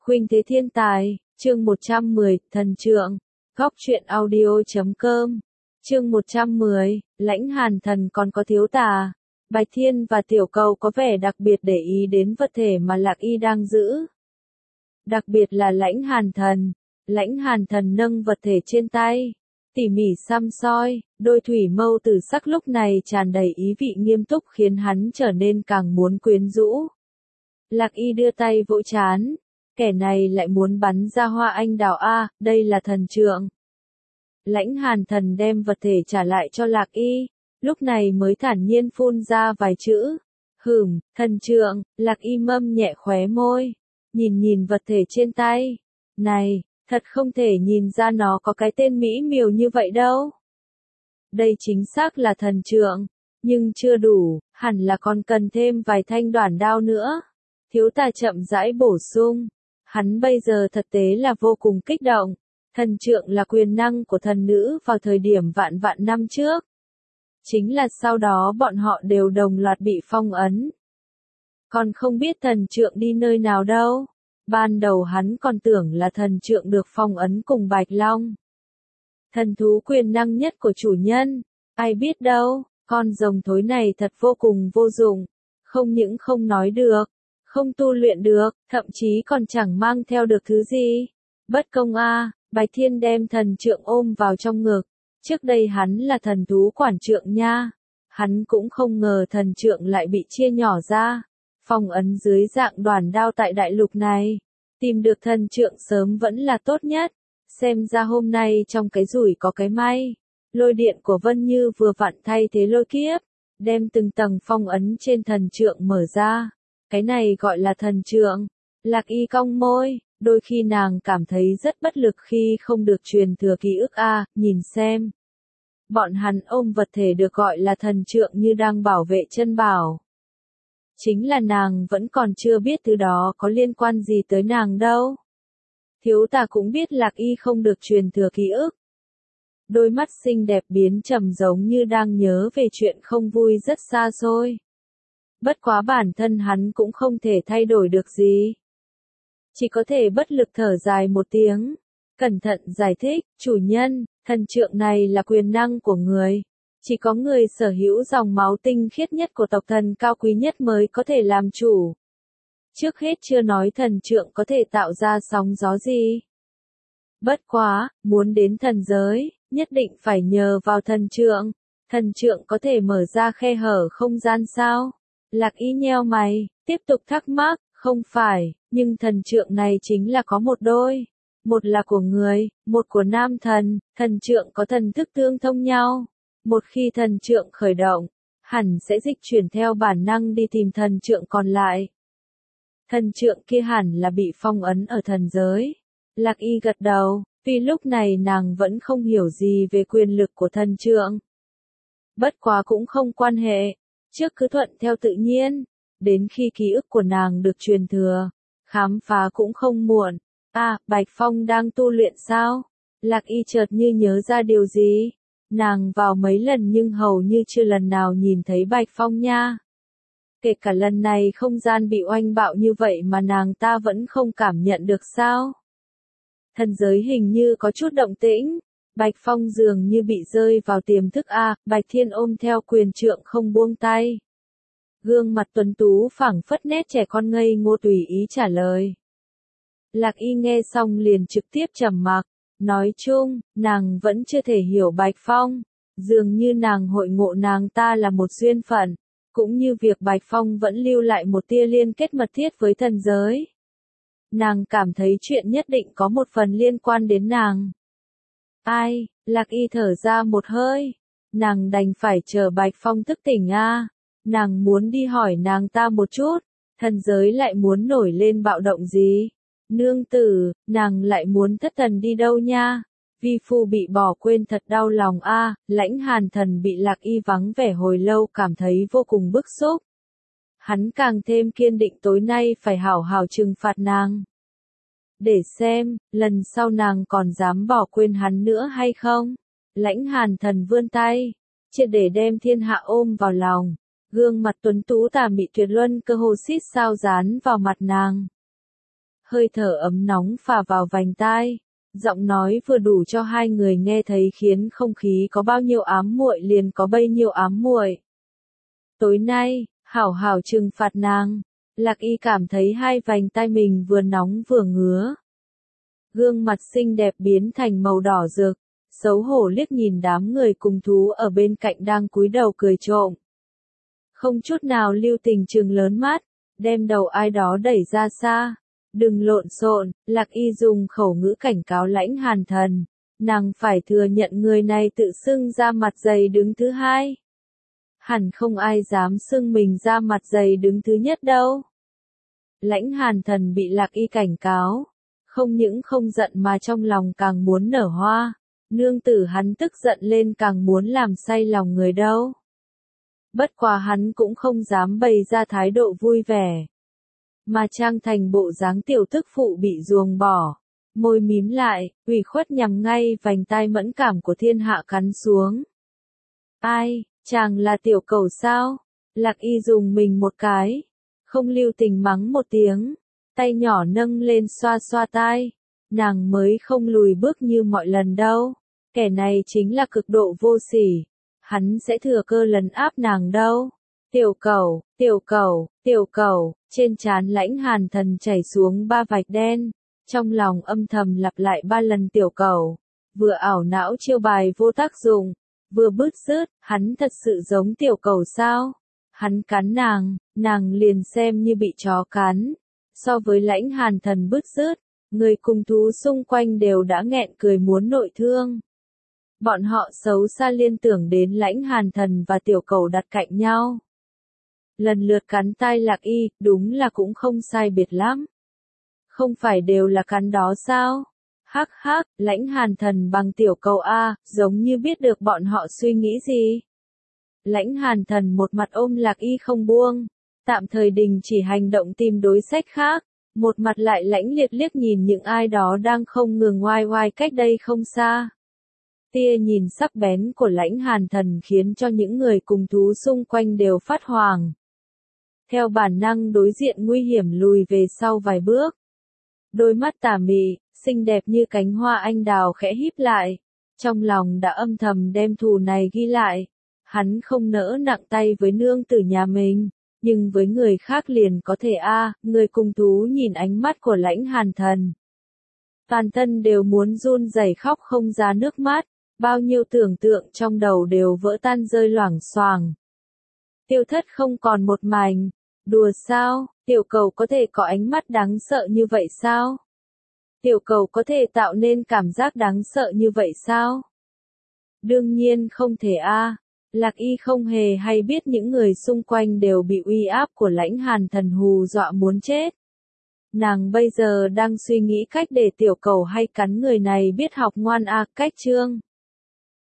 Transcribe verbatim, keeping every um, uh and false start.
Khuynh Thế Thiên Tài, chương một trăm mười, Thần Trượng, Góc truyện audio chấm com. Chương một trăm mười, Lãnh Hàn Thần còn có thiếu tà. Bạch Thiên và Tiểu Cầu có vẻ đặc biệt để ý đến vật thể mà Lạc Y đang giữ. Đặc biệt là Lãnh Hàn Thần. Lãnh Hàn Thần nâng vật thể trên tay, tỉ mỉ săm soi, đôi thủy mâu tử sắc lúc này tràn đầy ý vị nghiêm túc khiến hắn trở nên càng muốn quyến rũ. Lạc Y đưa tay vỗ trán, kẻ này lại muốn bắn ra hoa anh đào a, đây là thần trượng. Lãnh Hàn Thần đem vật thể trả lại cho Lạc Y, lúc này mới thản nhiên phun ra vài chữ. Hửm, thần trượng. Lạc Y mâm nhẹ khóe môi, nhìn nhìn vật thể trên tay. Này, thật không thể nhìn ra nó có cái tên mỹ miều như vậy đâu. Đây chính xác là thần trượng, nhưng chưa đủ, hẳn là còn cần thêm vài thanh đoản đao nữa. Thiếu tà chậm rãi bổ sung. Hắn bây giờ thật tế là vô cùng kích động. Thần trượng là quyền năng của thần nữ vào thời điểm vạn vạn năm trước. Chính là sau đó bọn họ đều đồng loạt bị phong ấn. Còn không biết thần trượng đi nơi nào đâu. Ban đầu hắn còn tưởng là thần trượng được phong ấn cùng Bạch Long. Thần thú quyền năng nhất của chủ nhân. Ai biết đâu, con rồng thối này thật vô cùng vô dụng. Không những không nói được, không tu luyện được, thậm chí còn chẳng mang theo được thứ gì. Bất công a. Bạch Thiên đem thần trượng ôm vào trong ngực. Trước đây hắn là thần thú quản trượng nha. Hắn cũng không ngờ thần trượng lại bị chia nhỏ ra. Phong ấn dưới dạng đoản đao tại đại lục này. Tìm được thần trượng sớm vẫn là tốt nhất. Xem ra hôm nay trong cái rủi có cái may. Lôi điện của Vân Như vừa vặn thay thế lôi kiếp. Đem từng tầng phong ấn trên thần trượng mở ra. Cái này gọi là thần trượng. Lạc Y cong môi. Đôi khi nàng cảm thấy rất bất lực khi không được truyền thừa ký ức a, nhìn xem. Bọn hắn ôm vật thể được gọi là thần trượng như đang bảo vệ chân bảo. Chính là nàng vẫn còn chưa biết thứ đó có liên quan gì tới nàng đâu. Thiếu tà cũng biết Lạc Y không được truyền thừa ký ức. Đôi mắt xinh đẹp biến trầm giống như đang nhớ về chuyện không vui rất xa xôi. Bất quá bản thân hắn cũng không thể thay đổi được gì. Chỉ có thể bất lực thở dài một tiếng. Cẩn thận giải thích, chủ nhân, thần trượng này là quyền năng của người. Chỉ có người sở hữu dòng máu tinh khiết nhất của tộc thần cao quý nhất mới có thể làm chủ. Trước hết chưa nói thần trượng có thể tạo ra sóng gió gì. Bất quá, muốn đến thần giới, nhất định phải nhờ vào thần trượng. Thần trượng có thể mở ra khe hở không gian sao? Lạc Y nheo mày, tiếp tục thắc mắc, không phải, nhưng thần trượng này chính là có một đôi. Một là của người, một của nam thần, thần trượng có thần thức tương thông nhau. Một khi thần trượng khởi động, hẳn sẽ dịch chuyển theo bản năng đi tìm thần trượng còn lại. Thần trượng kia hẳn là bị phong ấn ở thần giới. Lạc Y gật đầu, vì lúc này nàng vẫn không hiểu gì về quyền lực của thần trượng. Bất quá cũng không quan hệ, trước cứ thuận theo tự nhiên, đến khi ký ức của nàng được truyền thừa, khám phá cũng không muộn. À, Bạch Phong đang tu luyện sao? Lạc Y chợt như nhớ ra điều gì. Nàng vào mấy lần nhưng hầu như chưa lần nào nhìn thấy Bạch Phong nha. Kể cả lần này không gian bị oanh bạo như vậy mà nàng ta vẫn không cảm nhận được sao? Thần giới hình như có chút động tĩnh. Bạch Phong dường như bị rơi vào tiềm thức a. Bạch Thiên ôm theo quyền trượng không buông tay. Gương mặt tuấn tú phảng phất nét trẻ con ngây ngô tùy ý trả lời. Lạc Y nghe xong liền trực tiếp trầm mặc. Nói chung, nàng vẫn chưa thể hiểu Bạch Phong. Dường như nàng hội ngộ nàng ta là một duyên phận. Cũng như việc Bạch Phong vẫn lưu lại một tia liên kết mật thiết với thần giới. Nàng cảm thấy chuyện nhất định có một phần liên quan đến nàng. Ai, Lạc Y thở ra một hơi. Nàng đành phải chờ Bạch Phong thức tỉnh a. Nàng muốn đi hỏi nàng ta một chút. Thần giới lại muốn nổi lên bạo động gì? Nương tử, nàng lại muốn thất thần đi đâu nha? Vi phu bị bỏ quên thật đau lòng a. Lãnh Hàn Thần bị Lạc Y vắng vẻ hồi lâu cảm thấy vô cùng bức xúc. Hắn càng thêm kiên định tối nay phải hảo hảo trừng phạt nàng. Để xem, lần sau nàng còn dám bỏ quên hắn nữa hay không? Lãnh Hàn Thần vươn tay, triệt để đem thiên hạ ôm vào lòng. Gương mặt tuấn tú tà mị tuyệt luân cơ hồ xít sao dán vào mặt nàng. hơi thở ấm nóng phả vào vành tai. Giọng nói vừa đủ cho hai người nghe thấy khiến không khí có bao nhiêu ám muội liền có bấy nhiêu ám muội. Tối nay, hảo hảo trừng phạt nàng. Lạc Y cảm thấy hai vành tai mình vừa nóng vừa ngứa. Gương mặt xinh đẹp biến thành màu đỏ rực, xấu hổ liếc nhìn đám người cùng thú ở bên cạnh đang cúi đầu cười trộm. Không chút nào lưu tình trừng lớn mắt, đem đầu ai đó đẩy ra xa. Đừng lộn xộn, Lạc Y dùng khẩu ngữ cảnh cáo Lãnh Hàn Thần. Nàng phải thừa nhận người này tự xưng ra mặt dày đứng thứ hai. Hẳn không ai dám xưng mình ra mặt dày đứng thứ nhất đâu. Lãnh Hàn Thần bị Lạc Y cảnh cáo, không những không giận mà trong lòng càng muốn nở hoa. Nương tử hắn tức giận lên càng muốn làm say lòng người đâu. Bất quá hắn cũng không dám bày ra thái độ vui vẻ, mà trang thành bộ dáng tiểu tức phụ bị ruồng bỏ, môi mím lại, ủy khuất nhằm ngay vành tai mẫn cảm của thiên hạ cắn xuống. Ai, chàng là tiểu cẩu sao? Lạc Y dùng mình một cái, không lưu tình mắng một tiếng, tay nhỏ nâng lên xoa xoa tai. Nàng mới không lùi bước như mọi lần đâu, kẻ này chính là cực độ vô sỉ, hắn sẽ thừa cơ lấn áp nàng đâu. Tiểu cẩu, tiểu cẩu, tiểu cẩu, trên trán Lãnh Hàn Thần chảy xuống ba vạch đen, trong lòng âm thầm lặp lại ba lần tiểu cẩu, vừa ảo não chiêu bài vô tác dụng, vừa bứt rứt, hắn thật sự giống tiểu cẩu sao? Hắn cắn nàng, nàng liền xem như bị chó cắn. So với Lãnh Hàn Thần bứt rứt, người cùng thú xung quanh đều đã nghẹn cười muốn nội thương. Bọn họ xấu xa liên tưởng đến Lãnh Hàn Thần và tiểu cẩu đặt cạnh nhau. Lần lượt cắn tai Lạc Y, đúng là cũng không sai biệt lắm. Không phải đều là cắn đó sao? Hắc hắc, Lãnh Hàn Thần bằng tiểu cẩu A, giống như biết được bọn họ suy nghĩ gì. Lãnh Hàn Thần một mặt ôm Lạc Y không buông, tạm thời đình chỉ hành động tìm đối sách khác, một mặt lại lãnh liệt liếc nhìn những ai đó đang không ngừng oai oai cách đây không xa. Tia nhìn sắc bén của Lãnh Hàn Thần khiến cho những người cùng thú xung quanh đều phát hoảng. Theo bản năng đối diện nguy hiểm lùi về sau vài bước. Đôi mắt tà mị, xinh đẹp như cánh hoa anh đào khẽ híp lại. Trong lòng đã âm thầm đem thù này ghi lại. Hắn không nỡ nặng tay với nương tử nhà mình, nhưng với người khác liền có thể a. À, người cùng thú nhìn ánh mắt của Lãnh Hàn Thần. Toàn thân đều muốn run rẩy khóc không ra nước mắt, bao nhiêu tưởng tượng trong đầu đều vỡ tan rơi loảng xoảng. Tiêu Thất không còn một mảnh. Đùa sao, tiểu cầu có thể có ánh mắt đáng sợ như vậy sao? Tiểu cầu có thể tạo nên cảm giác đáng sợ như vậy sao? Đương nhiên không thể a. À. Lạc Y không hề hay biết những người xung quanh đều bị uy áp của Lãnh Hàn Thần hù dọa muốn chết. Nàng bây giờ đang suy nghĩ cách để tiểu cầu hay cắn người này biết học ngoan a. À, cách chương